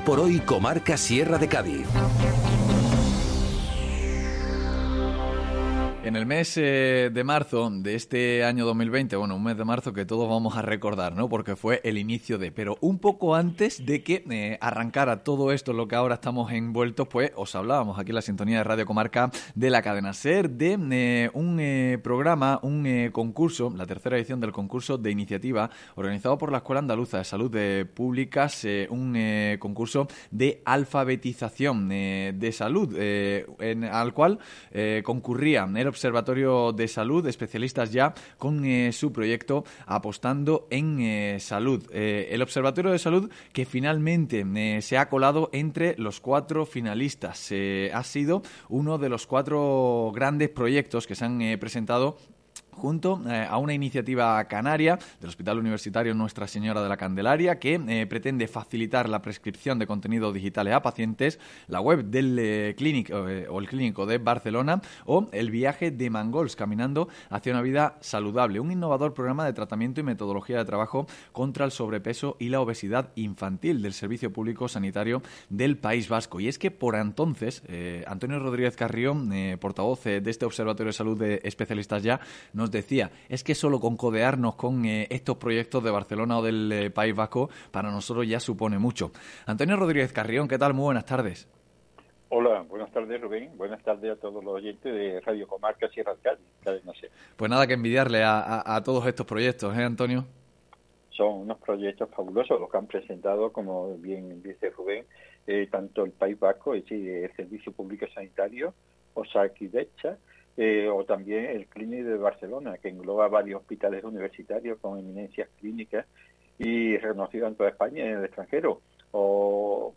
por hoy, comarca Sierra de Cádiz. En el mes de marzo de este año 2020, bueno, un mes de marzo que todos vamos a recordar, ¿no? Porque fue el inicio pero un poco antes de que arrancara todo esto, lo que ahora estamos envueltos, pues os hablábamos aquí en la sintonía de Radio Comarca de la cadena SER, de un programa, un concurso, la tercera edición del concurso de iniciativa organizado por la Escuela Andaluza de Salud Públicas, un concurso de alfabetización de salud, al cual concurrían el Observatorio de Salud, especialistas ya con su proyecto apostando en salud. El Observatorio de Salud que finalmente se ha colado entre los 4 finalistas. Ha sido uno de los 4 grandes proyectos que se han presentado junto a una iniciativa canaria del Hospital Universitario Nuestra Señora de la Candelaria que pretende facilitar la prescripción de contenidos digitales a pacientes, la web del Clínico o el Clínico de Barcelona o el viaje de Mangols, caminando hacia una vida saludable, un innovador programa de tratamiento y metodología de trabajo contra el sobrepeso y la obesidad infantil del Servicio Público Sanitario del País Vasco. Y es que por entonces Antonio Rodríguez Carrión, portavoz de este Observatorio de Salud de especialistas ya, nos decía, es que solo con codearnos con estos proyectos de Barcelona o del País Vasco, para nosotros ya supone mucho. Antonio Rodríguez Carrión, ¿qué tal? Muy buenas tardes. Hola, buenas tardes, Rubén. Buenas tardes a todos los oyentes de Radio Comarca Sierra de Cádiz, cadena SER. Pues nada que envidiarle a todos estos proyectos, Antonio? Son unos proyectos fabulosos los que han presentado, como bien dice Rubén, tanto el País Vasco, es decir, el Servicio Público Sanitario, Osakidetza, o también el Clínico de Barcelona, que engloba varios hospitales universitarios con eminencias clínicas y reconocidos en toda España y en el extranjero, o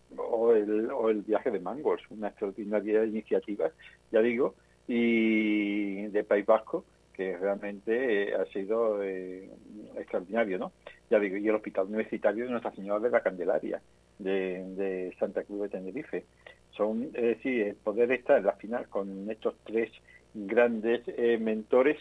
el viaje de Mangols, una extraordinaria iniciativa, ya digo, y de País Vasco, que realmente ha sido extraordinario, ¿no? Ya digo, y el Hospital Universitario de Nuestra Señora de la Candelaria, de Santa Cruz de Tenerife. Sí, el poder estar en la final con estos 3 grandes mentores,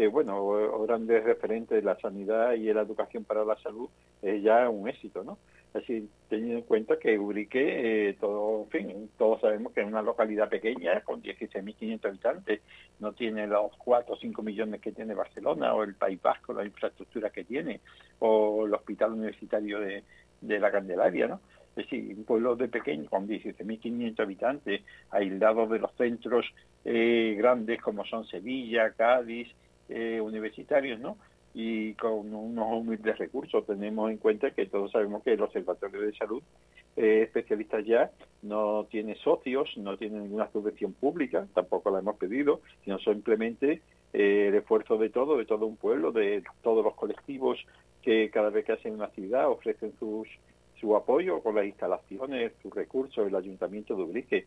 o grandes referentes de la sanidad y de la educación para la salud, es ya un éxito, ¿no? Así, teniendo en cuenta que Ubrique, todos sabemos que es una localidad pequeña, con 16.500 habitantes, no tiene los 4 o 5 millones que tiene Barcelona, o el País Vasco, la infraestructura que tiene, o el Hospital Universitario de la Candelaria, ¿no? Es decir, un pueblo de pequeño, con 17.500 habitantes, aislados de los centros grandes como son Sevilla, Cádiz, universitarios, ¿no? Y con unos humildes recursos. Tenemos en cuenta que todos sabemos que el Observatorio de Salud, especialistas ya, no tiene socios, no tiene ninguna subvención pública, tampoco la hemos pedido, sino simplemente el esfuerzo de todo un pueblo, de todos los colectivos que cada vez que hacen una actividad ofrecen su apoyo con las instalaciones, sus recursos, el Ayuntamiento de Ubrique,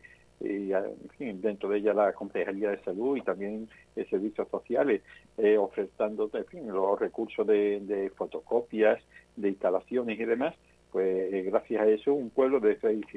dentro de ella la Concejalía de Salud y también servicios sociales, ofertando los recursos de fotocopias, de instalaciones y demás. Pues gracias a eso un pueblo de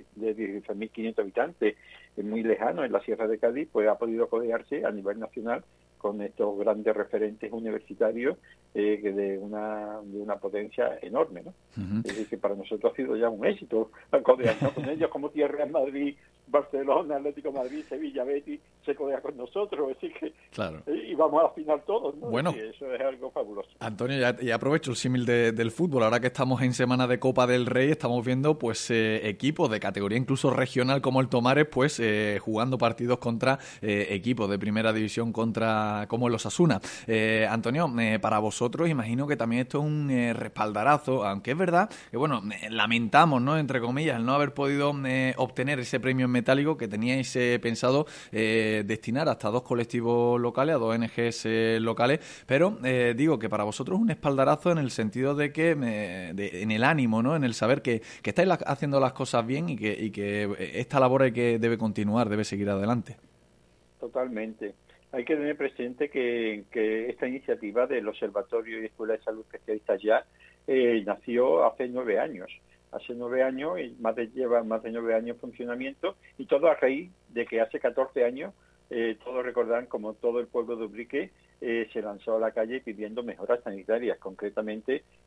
16.500 habitantes, muy lejano en la Sierra de Cádiz, pues ha podido codearse a nivel nacional con estos grandes referentes universitarios de una potencia enorme, ¿no? Uh-huh. Es decir, que para nosotros ha sido ya un éxito codearnos con ellos, como Tierra Madrid, Barcelona, Atlético de Madrid, Sevilla, Betis, se codea con nosotros, así que claro. Y vamos a la final todos, ¿no? Bueno, sí, eso es algo fabuloso. Antonio, ya aprovecho el símil del fútbol, ahora que estamos en semana de Copa del Rey, estamos viendo pues equipos de categoría incluso regional como el Tomares, pues jugando partidos contra equipos de primera división como el Osasuna. Antonio, para vosotros imagino que también esto es un respaldarazo, aunque es verdad que bueno, lamentamos, ¿no?, entre comillas, el no haber podido obtener ese premio en metálico que teníais pensado destinar hasta 2 colectivos locales, a 2 ONGs locales, pero digo que para vosotros es un espaldarazo en el sentido de que en el ánimo, ¿no?, en el saber que estáis haciendo las cosas bien y que esta labor debe continuar, debe seguir adelante. Totalmente. Hay que tener presente que esta iniciativa del Observatorio y Escuela de Salud Especialistas ya nació hace 9 años. Hace 9 años, y lleva más de 9 años en funcionamiento, y todo a raíz de que hace 14 años, todos recordarán como todo el pueblo de Ubrique se lanzó a la calle pidiendo mejoras sanitarias, concretamente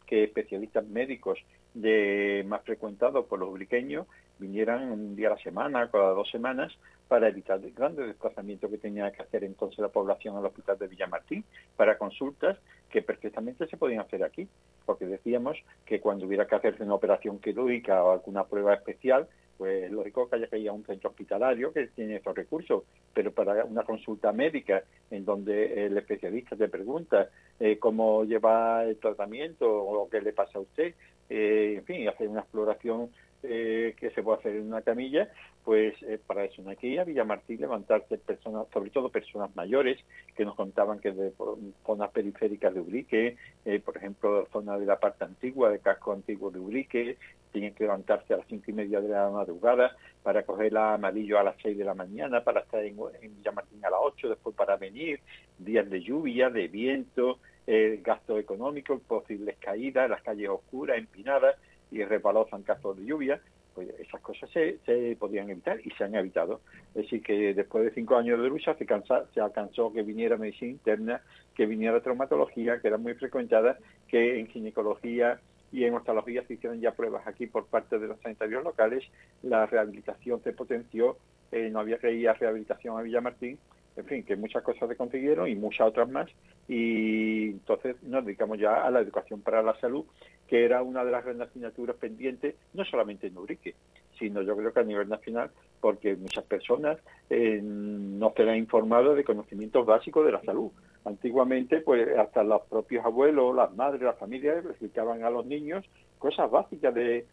que especialistas médicos más frecuentados por los ubriqueños vinieran un día a la semana, cada 2 semanas, para evitar el grandes desplazamientos que tenía que hacer entonces la población al hospital de Villamartín para consultas que perfectamente se podían hacer aquí, porque decíamos que cuando hubiera que hacerse una operación quirúrgica o alguna prueba especial, pues lógico que haya que ir a un centro hospitalario que tiene esos recursos, pero para una consulta médica en donde el especialista te pregunta cómo lleva el tratamiento o qué le pasa a usted, en fin, hacer una exploración que se puede hacer en una camilla, pues para eso no hay que ir a Villamartín, levantarse personas, sobre todo personas mayores, que nos contaban que de zonas periféricas de Ubrique, por ejemplo, zona de la parte antigua, del casco antiguo de Ubrique, tienen que levantarse a las 5:30 de la madrugada para coger la Amarillo a las 6 de la mañana, para estar en Villamartín a las 8, después para venir, días de lluvia, de viento, gasto económico, posibles caídas, las calles oscuras, empinadas y resbalosa en caso de lluvia, pues esas cosas se podían evitar y se han evitado. Es decir, que después de 5 años de lucha se alcanzó que viniera medicina interna, que viniera traumatología, que era muy frecuentada, que en ginecología y en oftalmología se hicieron ya pruebas aquí por parte de los sanitarios locales, la rehabilitación se potenció, no había que ir a rehabilitación a Villamartín, en fin, que muchas cosas se consiguieron y muchas otras más, y entonces nos dedicamos ya a la educación para la salud, que era una de las grandes asignaturas pendientes, no solamente en Ubrique, sino yo creo que a nivel nacional, porque muchas personas no se les ha informado de conocimientos básicos de la salud. Antiguamente, pues hasta los propios abuelos, las madres, las familias les explicaban a los niños cosas básicas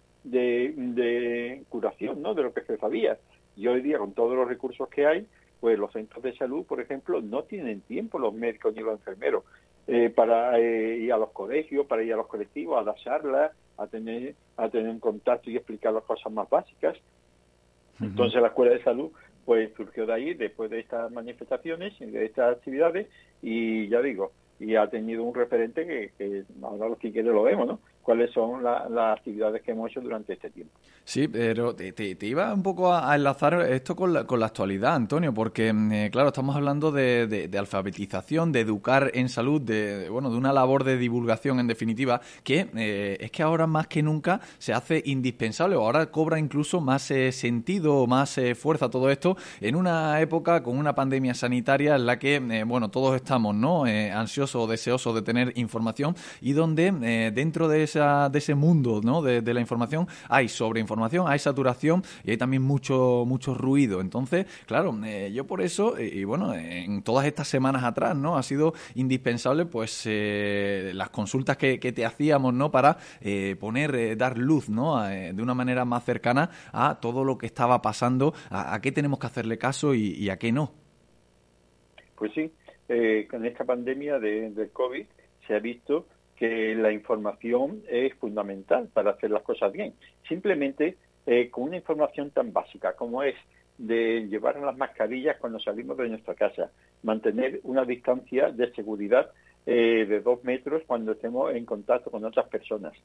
de curación, ¿no?, de lo que se sabía. Y hoy día, con todos los recursos que hay, pues los centros de salud, por ejemplo, no tienen tiempo los médicos ni los enfermeros para ir a los colegios, para ir a los colectivos, a dar charlas, a tener un contacto y explicar las cosas más básicas. Uh-huh. Entonces la Escuela de Salud pues surgió de ahí, después de estas manifestaciones, de estas actividades, y ya digo, y ha tenido un referente que ahora si quiere lo vemos, ¿no? Cuáles son las actividades que hemos hecho durante este tiempo. Sí, pero te iba un poco a enlazar esto con la actualidad, Antonio, porque, claro, estamos hablando de alfabetización, de educar en salud, de una labor de divulgación, en definitiva, que es que ahora más que nunca se hace indispensable, o ahora cobra incluso más sentido, más fuerza todo esto, en una época con una pandemia sanitaria en la que, todos estamos, ¿no?, ansiosos o deseosos de tener información, y donde dentro de ese mundo, ¿no?, de la información hay sobreinformación, hay saturación y hay también mucho ruido. Entonces, claro, yo por eso, en todas estas semanas atrás, ¿no?, ha sido indispensable pues las consultas que te hacíamos, ¿no?, para dar luz, ¿no?, de una manera más cercana a todo lo que estaba pasando, a qué tenemos que hacerle caso y a qué no. Pues sí, con esta pandemia del COVID se ha visto que la información es fundamental para hacer las cosas bien. Simplemente con una información tan básica como es de llevar las mascarillas cuando salimos de nuestra casa, mantener una distancia de seguridad de 2 metros cuando estemos en contacto con otras personas,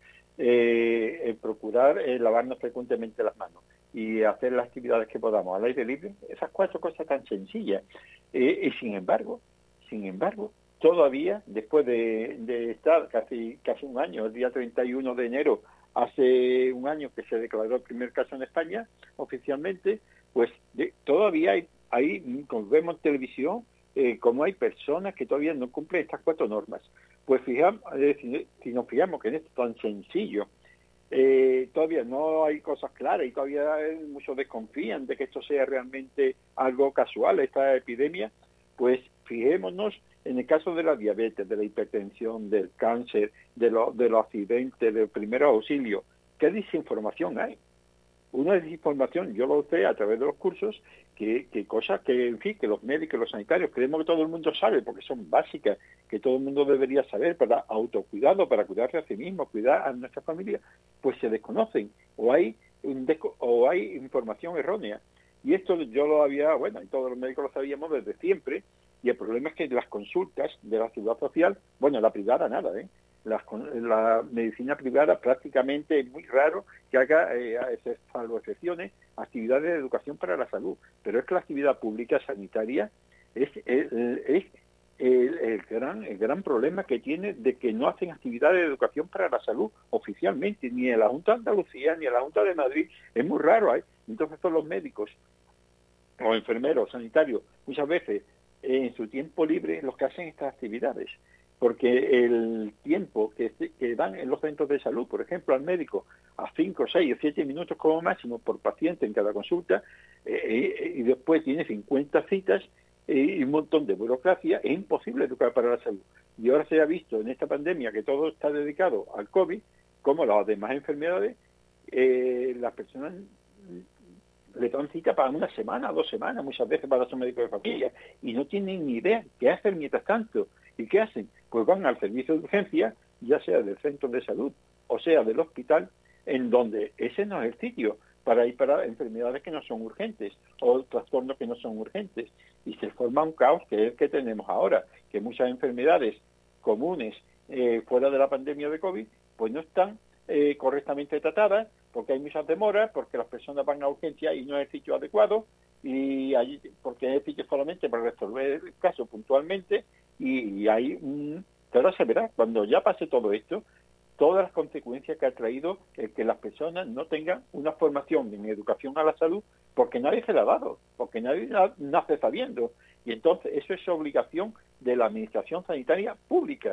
procurar lavarnos frecuentemente las manos y hacer las actividades que podamos al aire libre, esas 4 cosas tan sencillas. Y sin embargo, todavía, después de estar casi un año, el día 31 de enero, hace un año que se declaró el primer caso en España, oficialmente, pues todavía hay, como vemos en televisión, como hay personas que todavía no cumplen estas 4 normas. Pues si nos fijamos que en esto tan sencillo, todavía no hay cosas claras y todavía muchos desconfían de que esto sea realmente algo casual, esta epidemia, pues fijémonos en el caso de la diabetes, de la hipertensión, del cáncer, de los accidentes, del primer auxilio. ¿Qué desinformación hay? Una desinformación, yo lo sé a través de los cursos, que cosas que, en fin, que los médicos, los sanitarios, creemos que todo el mundo sabe, porque son básicas, que todo el mundo debería saber para autocuidado, para cuidarse a sí mismo, cuidar a nuestra familia, pues se desconocen, o hay información errónea. Y esto yo lo había, y todos los médicos lo sabíamos desde siempre, y el problema es que las consultas de la seguridad social, la privada nada, la medicina privada prácticamente es muy raro que haga, salvo excepciones, actividades de educación para la salud. Pero es que la actividad pública sanitaria es el gran problema que tiene de que no hacen actividades de educación para la salud oficialmente, ni en la Junta de Andalucía, ni en la Junta de Madrid. Es muy raro, ¿eh? Entonces todos los médicos o enfermeros, sanitarios, muchas veces en su tiempo libre los que hacen estas actividades, porque el tiempo que dan en los centros de salud, por ejemplo, al médico, a 5, 6 o 7 minutos como máximo por paciente en cada consulta, y después tiene 50 citas y un montón de burocracia, es imposible educar para la salud. Y ahora se ha visto en esta pandemia que todo está dedicado al COVID, como las demás enfermedades, las personas le dan cita para una semana, 2 semanas, muchas veces para su médico de familia, y no tienen ni idea qué hacer mientras tanto. ¿Y qué hacen? Pues van al servicio de urgencia, ya sea del centro de salud o sea del hospital, en donde ese no es el sitio para ir para enfermedades que no son urgentes o trastornos que no son urgentes. Y se forma un caos que es el que tenemos ahora, que muchas enfermedades comunes fuera de la pandemia de COVID, pues no están correctamente tratadas, porque hay muchas demoras, porque las personas van a urgencia y no es el sitio adecuado, y allí, porque es el sitio solamente para resolver el caso puntualmente, y hay ahora se verá, cuando ya pase todo esto, todas las consecuencias que ha traído el que las personas no tengan una formación en educación a la salud, porque nadie se la ha dado, porque nadie nace sabiendo, y entonces eso es obligación de la administración sanitaria pública,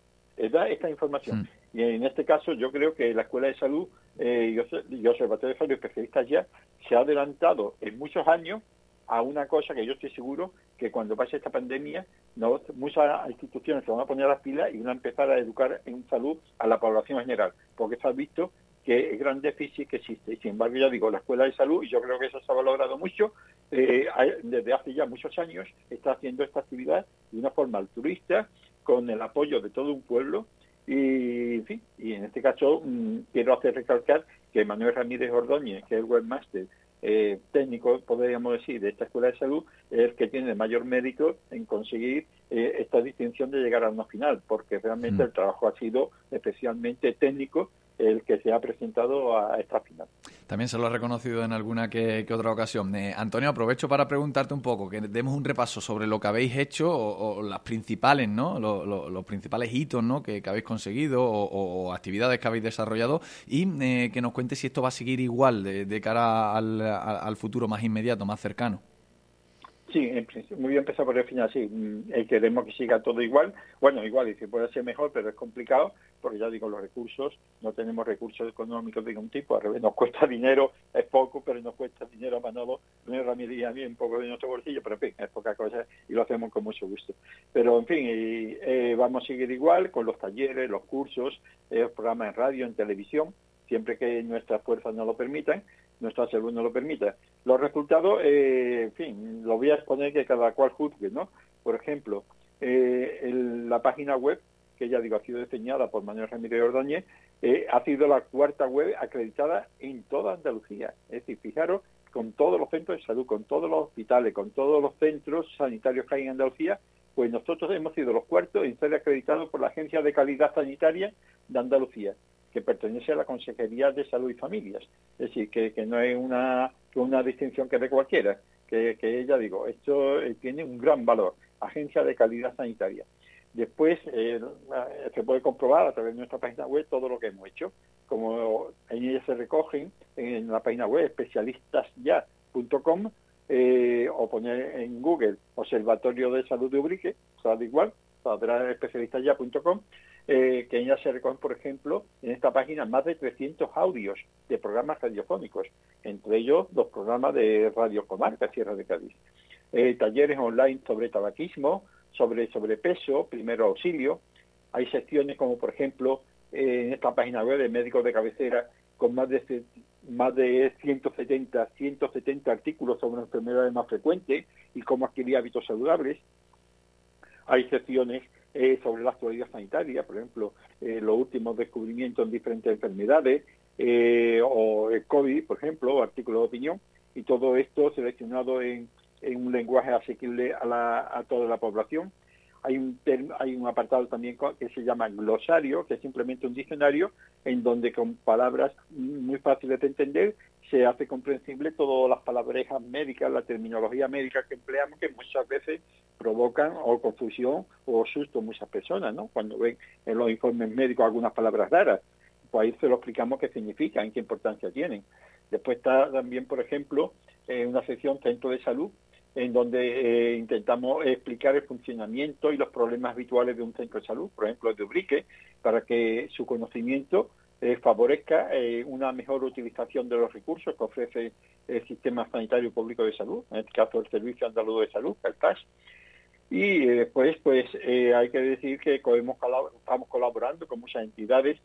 da esta información. Y en este caso yo creo que la Escuela de Salud y Observatorio de Salud Especialistas ya se ha adelantado en muchos años a una cosa que yo estoy seguro que cuando pase esta pandemia muchas instituciones se van a poner a las pilas y van a empezar a educar en salud a la población general, porque se ha visto que el gran déficit que existe. Y sin embargo, ya digo, la Escuela de Salud, y yo creo que eso se ha valorado mucho, desde hace ya muchos años está haciendo esta actividad de una forma altruista, con el apoyo de todo un pueblo, y en fin, y en este caso quiero hacer recalcar que Manuel Ramírez Ordóñez, que es el webmaster técnico, podríamos decir, de esta Escuela de Salud, es el que tiene mayor mérito en conseguir esta distinción de llegar a una final, porque realmente el trabajo ha sido especialmente técnico el que se ha presentado a esta final. También se lo ha reconocido en alguna que otra ocasión. Antonio, aprovecho para preguntarte un poco, que demos un repaso sobre lo que habéis hecho o las principales, ¿no? Los principales hitos, ¿no? que habéis conseguido o actividades que habéis desarrollado y que nos cuente si esto va a seguir igual de cara al futuro más inmediato, más cercano. Sí, en principio, muy bien empezar por el final, sí. Queremos que siga todo igual. Bueno, igual, y si puede ser mejor, pero es complicado, porque ya digo, los recursos, no tenemos recursos económicos de ningún tipo, al revés, nos cuesta dinero, es poco, pero nos cuesta dinero a Manolo, Ramírez y a mí, un poco de nuestro bolsillo, pero en fin, es poca cosa y lo hacemos con mucho gusto. Pero en fin, vamos a seguir igual con los talleres, los cursos, los programas en radio, en televisión, siempre que nuestras fuerzas nos lo permitan, nuestra salud nos lo permita. Los resultados, en fin, lo voy a exponer que cada cual juzgue, ¿no? Por ejemplo, la página web, que ya digo, ha sido diseñada por Manuel Ramírez Ordóñez, ha sido la 4ª web acreditada en toda Andalucía. Es decir, fijaros, con todos los centros de salud, con todos los hospitales, con todos los centros sanitarios que hay en Andalucía, pues nosotros hemos sido los 4º en ser acreditados por la Agencia de Calidad Sanitaria de Andalucía, que pertenece a la Consejería de Salud y Familias. Es decir, que no es una distinción que de cualquiera, que ya digo, esto tiene un gran valor, Agencia de Calidad Sanitaria. Después se puede comprobar a través de nuestra página web todo lo que hemos hecho, como en ella se recogen en la página web especialistasya.com o poner en Google Observatorio de Salud de Ubrique, sale igual, saldrá especialistasya.com. Que en ella se recogen, por ejemplo, en esta página más de 300 audios de programas radiofónicos, entre ellos los programas de Radio Comarca, Sierra de Cádiz. Talleres online sobre tabaquismo, sobre sobrepeso, primero auxilio. Hay secciones como, por ejemplo, en esta página web de médicos de cabecera, con más de 170 artículos sobre enfermedades más frecuentes y cómo adquirir hábitos saludables. Hay secciones sobre la actualidad sanitaria, por ejemplo, los últimos descubrimientos en diferentes enfermedades, o el COVID, por ejemplo, o artículos de opinión, y todo esto seleccionado en un lenguaje asequible a toda la población. Hay un apartado también que se llama glosario, que es simplemente un diccionario en donde con palabras muy fáciles de entender se hace comprensible todas las palabrejas médicas, la terminología médica que empleamos, que muchas veces provocan o confusión o susto a muchas personas, ¿no? Cuando ven en los informes médicos algunas palabras raras, pues ahí se lo explicamos qué significan, qué importancia tienen. Después está también, por ejemplo, una sección centro de salud, en donde intentamos explicar el funcionamiento y los problemas habituales de un centro de salud, por ejemplo, el de Ubrique, para que su conocimiento favorezca una mejor utilización de los recursos que ofrece el Sistema Sanitario Público de Salud, en este caso el Servicio Andaluz de Salud, el TAS. Y después, hay que decir que estamos colaborando con muchas entidades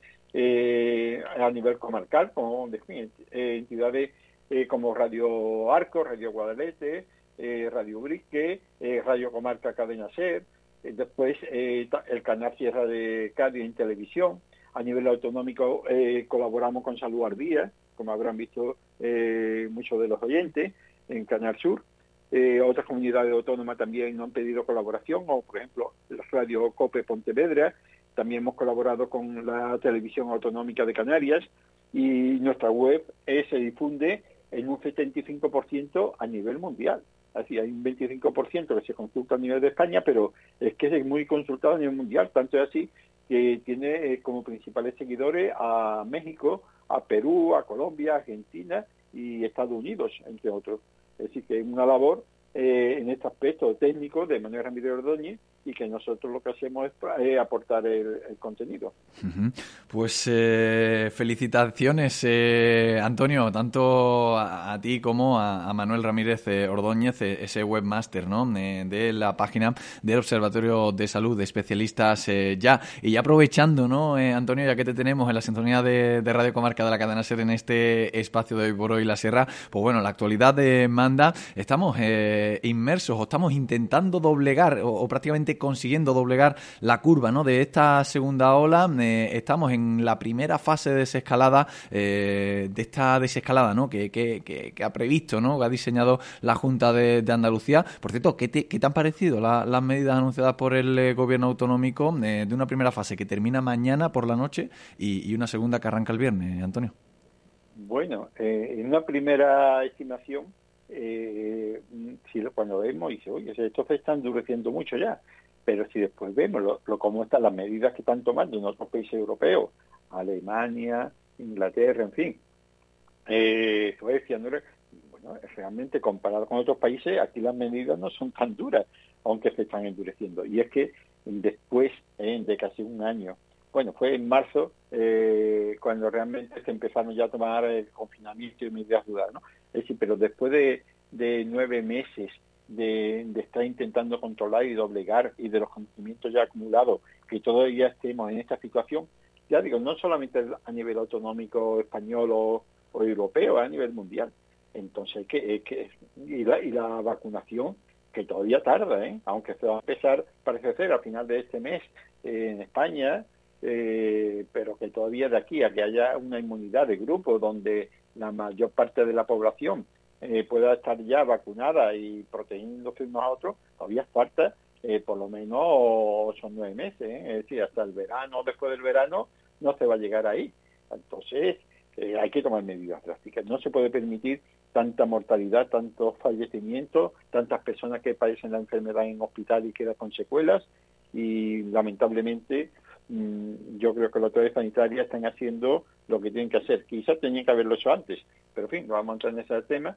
a nivel comarcal, como entidades como Radio Arco, Radio Guadalete, Radio Ubrique, Radio Comarca Cadena Ser, después el canal Sierra de Cádiz en televisión. A nivel autonómico colaboramos con Salud Arbía, como habrán visto muchos de los oyentes, en Canal Sur. Otras comunidades autónomas también nos han pedido colaboración, o por ejemplo la Radio COPE Pontevedra. También hemos colaborado con la Televisión Autonómica de Canarias, y nuestra web se difunde en un 75% a nivel mundial. Así hay un 25% que se consulta a nivel de España, pero es que es muy consultado a nivel mundial, tanto es así que tiene como principales seguidores a México, a Perú, a Colombia, Argentina y Estados Unidos, entre otros. Es decir, que es una labor en este aspecto técnico de Manuel Ramírez Ordóñez, y que nosotros lo que hacemos es aportar el contenido. Pues felicitaciones, Antonio, tanto a ti como a Manuel Ramírez Ordóñez, ese webmaster, ¿no?, de la página del Observatorio de Salud de Especialistas Ya. Y ya aprovechando, ¿no, Antonio, ya que te tenemos en la sintonía de Radio Comarca de la cadena SER en este espacio de Hoy por Hoy La Sierra, pues bueno, la actualidad demanda, estamos inmersos o estamos intentando doblegar o prácticamente consiguiendo doblegar la curva, ¿no?, de esta segunda ola. Estamos en la primera fase de desescalada, de esta desescalada, ¿no?, que ha previsto, ¿no?, que ha diseñado la Junta de Andalucía. Por cierto, ¿qué te han parecido las medidas anunciadas por el Gobierno autonómico de una primera fase que termina mañana por la noche y una segunda que arranca el viernes, Antonio? Bueno, en una primera estimación, cuando vemos, dice, oye, esto se está endureciendo mucho ya. Pero si después vemos cómo están las medidas que están tomando en otros países europeos, Alemania, Inglaterra, en fin, Suecia, bueno, realmente comparado con otros países, aquí las medidas no son tan duras, aunque se están endureciendo. Y es que después de casi un año, bueno, fue en marzo cuando realmente se empezaron ya a tomar el confinamiento y medidas duras, ¿no? Es decir, pero después de 9 meses de estar intentando controlar y doblegar, y de los conocimientos ya acumulados, que todavía estemos en esta situación, ya digo, no solamente a nivel autonómico español o europeo, a nivel mundial. Entonces, y la vacunación, que todavía tarda, aunque se va a empezar, parece ser, a final de este mes en España, pero que todavía de aquí a que haya una inmunidad de grupo donde la mayor parte de la población pueda estar ya vacunada y protegiéndose unos a otros, todavía falta por lo menos 8 o 9 meses, es decir, hasta el verano, después del verano, no se va a llegar ahí. Entonces, hay que tomar medidas drásticas. No se puede permitir tanta mortalidad, tantos fallecimientos, tantas personas que padecen la enfermedad en hospital y quedan con secuelas, y lamentablemente yo creo que las autoridades sanitarias están haciendo lo que tienen que hacer. Quizás tenían que haberlo hecho antes, pero en fin, no vamos a entrar en ese tema,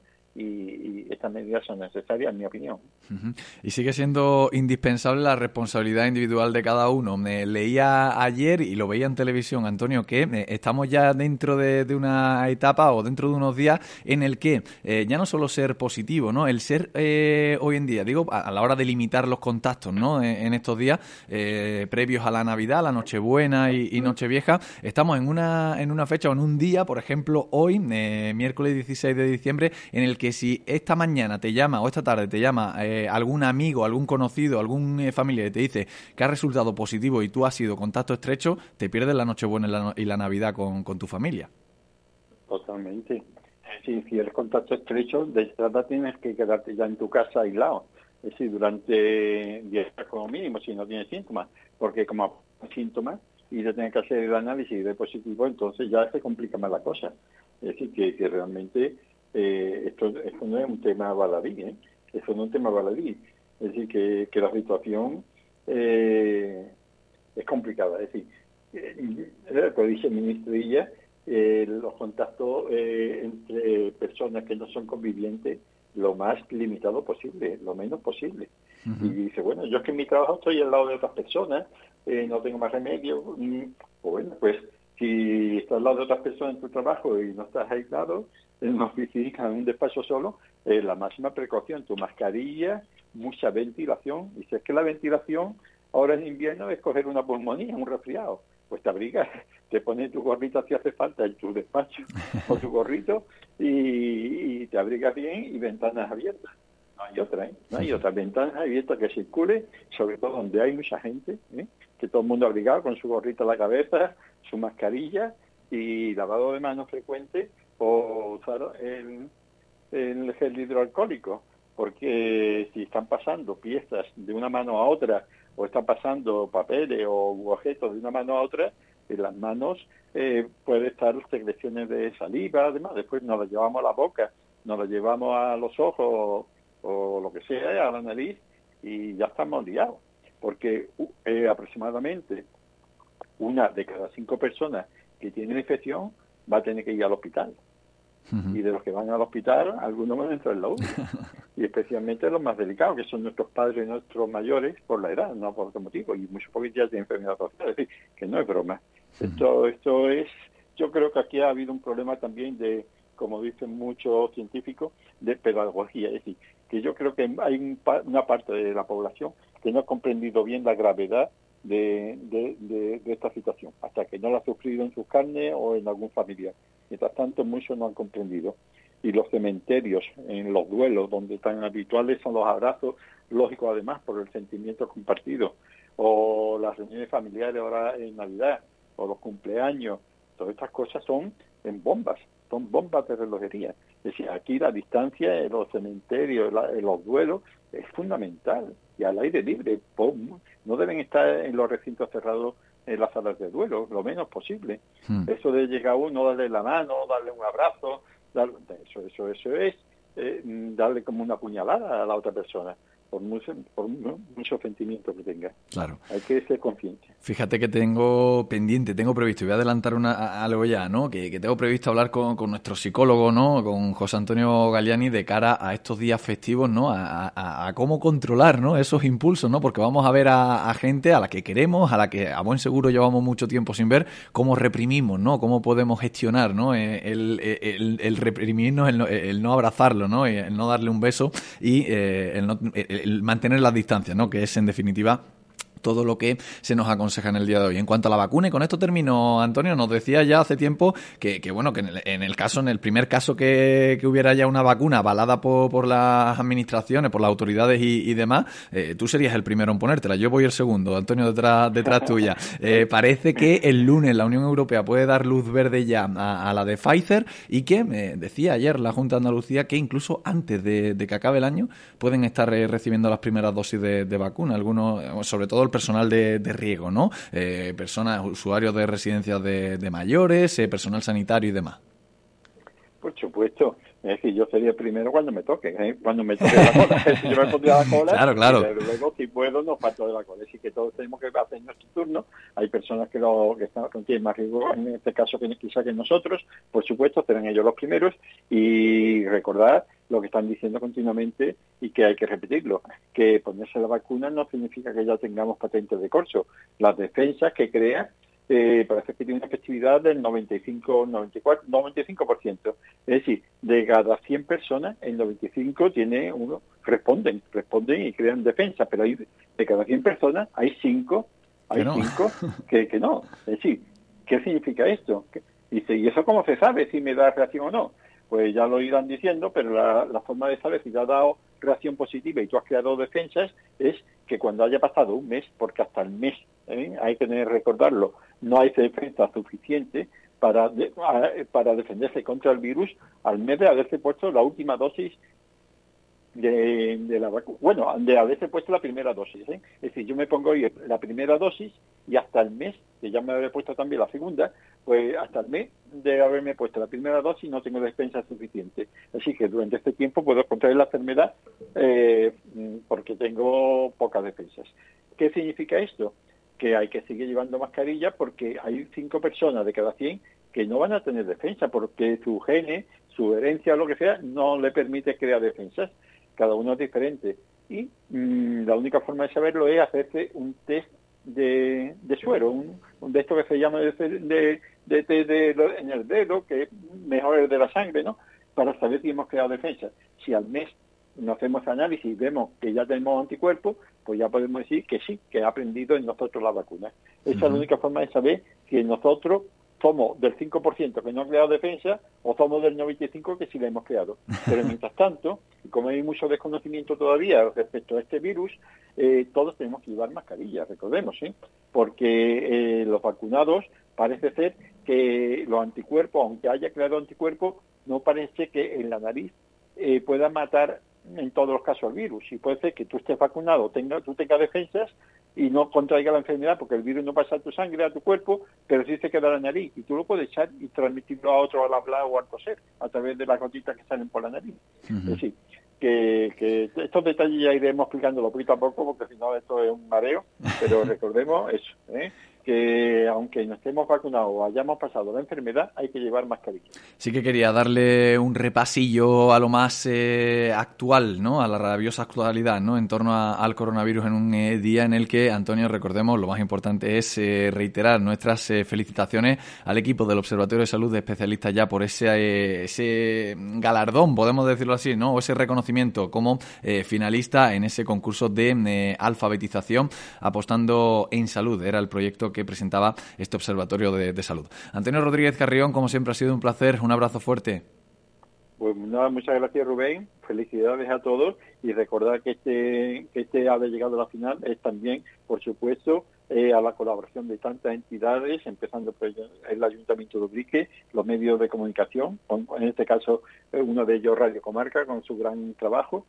y estas medidas son necesarias, en mi opinión. Y sigue siendo indispensable la responsabilidad individual de cada uno. Me leía ayer y lo veía en televisión, Antonio, que estamos ya dentro de una etapa o dentro de unos días en el que ya no solo ser positivo, ¿no? El ser hoy en día, digo, a la hora de limitar los contactos, ¿no? En estos días previos a la Navidad, la Nochebuena y Nochevieja, estamos en una fecha o en un día, por ejemplo, hoy, miércoles 16 de diciembre, en el que si esta mañana te llama o esta tarde te llama algún amigo, algún conocido, algún familiar y te dice que ha resultado positivo y tú has sido contacto estrecho, te pierdes la Nochebuena y la Navidad con tu familia. Totalmente. Si eres contacto estrecho, de entrada tienes que quedarte ya en tu casa aislado. es decir, durante 10 días como mínimo, si no tiene síntomas, porque como síntomas y se tiene que hacer el análisis de positivo, entonces ya se complica más la cosa. Es decir, que realmente esto no es un tema baladí, Eso no es un tema baladí. Es decir, que la situación es complicada. Es decir, como dice el ministro Illa, los contactos entre personas que no son convivientes lo más limitado posible, lo menos posible. Y dice, bueno, yo es que en mi trabajo estoy al lado de otras personas, no tengo más remedio. Bueno, pues si estás al lado de otras personas en tu trabajo y no estás aislado, en una oficina, en un despacho solo, la máxima precaución, tu mascarilla, mucha ventilación. Y si es que la ventilación ahora en invierno es coger una pulmonía, un resfriado, pues te abrigas, te pones tu gorrita si hace falta en tu despacho o tu gorrito y te abrigas bien y ventanas abiertas. No hay otra, no hay otra. Ventanas abiertas que circule, sobre todo donde hay mucha gente, que todo el mundo abrigado con su gorrita a la cabeza, su mascarilla y lavado de manos frecuente o usar el gel hidroalcohólico, porque si están pasando piezas de una mano a otra o están pasando papeles o objetos de una mano a otra, en las manos puede estar secreciones de saliva, además después nos las llevamos a la boca, nos las llevamos a los ojos o lo que sea, a la nariz, y ya estamos liados, porque aproximadamente 1 de cada 5 personas que tienen infección va a tener que ir al hospital. Y de los que van al hospital, algunos van a entrar en la UCI. Y especialmente los más delicados, que son nuestros padres y nuestros mayores, por la edad, no por otro motivo. Y muchos porque ya tienen enfermedad social. Es decir, que no es broma. Esto es... Yo creo que aquí ha habido un problema también de, como dicen muchos científicos, de pedagogía. Es decir, que yo creo que hay una parte de la población que no ha comprendido bien la gravedad de esta situación, hasta que no la ha sufrido en sus carnes o en algún familiar. Mientras tanto, muchos no han comprendido. Y los cementerios, en los duelos, donde tan habituales son los abrazos, lógicos además por el sentimiento compartido, o las reuniones familiares ahora en Navidad, o los cumpleaños, todas estas cosas son bombas de relojería. Es decir, aquí la distancia en los cementerios, en los duelos, es fundamental. Y al aire libre, no deben estar en los recintos cerrados en las salas de duelo, lo menos posible. Eso de llegar uno, darle la mano, darle un abrazo, eso es darle como una puñalada a la otra persona, por mucho sentimiento que tenga. Claro. Hay que ser consciente. Fíjate que tengo previsto, y voy a adelantar algo ya, ¿no? Que tengo previsto hablar con nuestro psicólogo, ¿no? Con José Antonio Galliani, de cara a estos días festivos, ¿no? A cómo controlar, ¿no? Esos impulsos, ¿no? Porque vamos a ver a gente a la que queremos, a la que a buen seguro llevamos mucho tiempo sin ver, cómo reprimimos, ¿no? Cómo podemos gestionar, ¿no? El reprimirnos, el no abrazarlo, ¿no? El no darle un beso y el mantener las distancias, ¿no? Que es, en definitiva, todo lo que se nos aconseja en el día de hoy. En cuanto a la vacuna, y con esto termino, Antonio, nos decía ya hace tiempo que bueno, que en el primer caso que hubiera ya una vacuna avalada por las administraciones, por las autoridades y demás, tú serías el primero en ponértela. Yo voy el segundo, Antonio, detrás tuya. Parece que el lunes la Unión Europea puede dar luz verde ya a la de Pfizer, y que me decía ayer la Junta de Andalucía que incluso antes de que acabe el año pueden estar recibiendo las primeras dosis de vacuna, algunos, sobre todo el personal de riego, ¿no? Personas, usuarios de residencias de mayores, personal sanitario y demás. Por supuesto. Es decir, yo sería el primero cuando me toque, cuando me toque la cola. Si yo me pondría la cola, claro. Y luego, si puedo, no falto de la cola. Así que todos tenemos que hacer nuestro turno. Hay personas que tienen más riesgo, en este caso, quizá que nosotros. Por supuesto, serán ellos los primeros. Y recordar lo que están diciendo continuamente y que hay que repetirlo, que ponerse la vacuna no significa que ya tengamos patentes de corso. Las defensas que crea parece que tiene una efectividad del 95%. Es decir, de cada 100 personas, el 95 responden y crean defensa, pero de cada 100 personas hay 5 que no. Es decir, ¿qué significa esto? Dice, ¿y eso cómo se sabe si me da reacción o no? Pues ya lo irán diciendo, pero la forma de saber si te ha dado reacción positiva y tú has creado defensas es que cuando haya pasado un mes, porque hasta el mes, hay que recordarlo, no hay defensa suficiente para defenderse contra el virus al mes de haberse puesto la última dosis de la vacuna. Bueno, de haberse puesto la primera dosis, ¿eh? Es decir, yo me pongo hoy la primera dosis y hasta el mes, que ya me habré puesto también la segunda, pues hasta el mes de haberme puesto la primera dosis no tengo defensa suficiente. Así que durante este tiempo puedo contraer la enfermedad porque tengo pocas defensas. ¿Qué significa esto? Que hay que seguir llevando mascarilla porque hay 5 personas de cada 100 que no van a tener defensa porque su gene, su herencia o lo que sea, no le permite crear defensas. Cada uno es diferente. Y la única forma de saberlo es hacerse un test de suero, un de esto que se llama de en el dedo, que es mejor el de la sangre, ¿no? Para saber si hemos creado defensas. Si al mes nos hacemos análisis y vemos que ya tenemos anticuerpos, pues ya podemos decir que sí, que ha aprendido en nosotros la vacuna. Esa es la única forma de saber si en nosotros somos del 5% que no ha creado defensa o somos del 95% que sí la hemos creado. Pero mientras tanto, y como hay mucho desconocimiento todavía respecto a este virus, todos tenemos que llevar mascarilla, recordemos, ¿eh? Porque los vacunados parece ser que los anticuerpos, aunque haya creado anticuerpos, no parece que en la nariz pueda matar en todos los casos al virus. Y puede ser que tú estés vacunado, tú tengas defensas y no contraiga la enfermedad porque el virus no pasa a tu sangre, a tu cuerpo, pero sí se queda en la nariz y tú lo puedes echar y transmitirlo a otro al hablar o al toser a través de las gotitas que salen por la nariz. Es decir, que estos detalles ya iremos explicándolo poquito a poco porque si no esto es un mareo, pero recordemos eso, que aunque no estemos vacunados o hayamos pasado la enfermedad, hay que llevar mascarilla. Sí que quería darle un repasillo a lo más actual, ¿no? A la rabiosa actualidad, ¿no? En torno al coronavirus en un día en el que, Antonio, recordemos, lo más importante es reiterar nuestras felicitaciones al equipo del Observatorio de Salud de Especialistas ya por ese galardón, podemos decirlo así, ¿no? O ese reconocimiento como finalista en ese concurso de alfabetización apostando en salud. Era el proyecto que presentaba este Observatorio de Salud. Antonio Rodríguez Carrión, como siempre, ha sido un placer. Un abrazo fuerte. Pues nada, muchas gracias, Rubén. Felicidades a todos y recordar que este haber llegado a la final es también, por supuesto, a la colaboración de tantas entidades, empezando por el Ayuntamiento de Ubrique, los medios de comunicación, en este caso uno de ellos Radio Comarca, con su gran trabajo,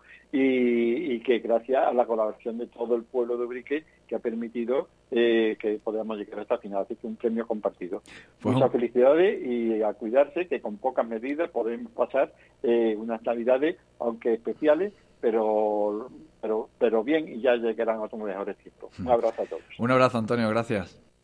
y que gracias a la colaboración de todo el pueblo de Ubrique que ha permitido que podamos llegar a esta final. Así que un premio compartido. Muchas felicidades y a cuidarse, que con pocas medidas podemos pasar unas navidades, aunque especiales, pero bien, y ya llegarán otros mejores tiempos. Un abrazo a todos. Un abrazo, Antonio, gracias.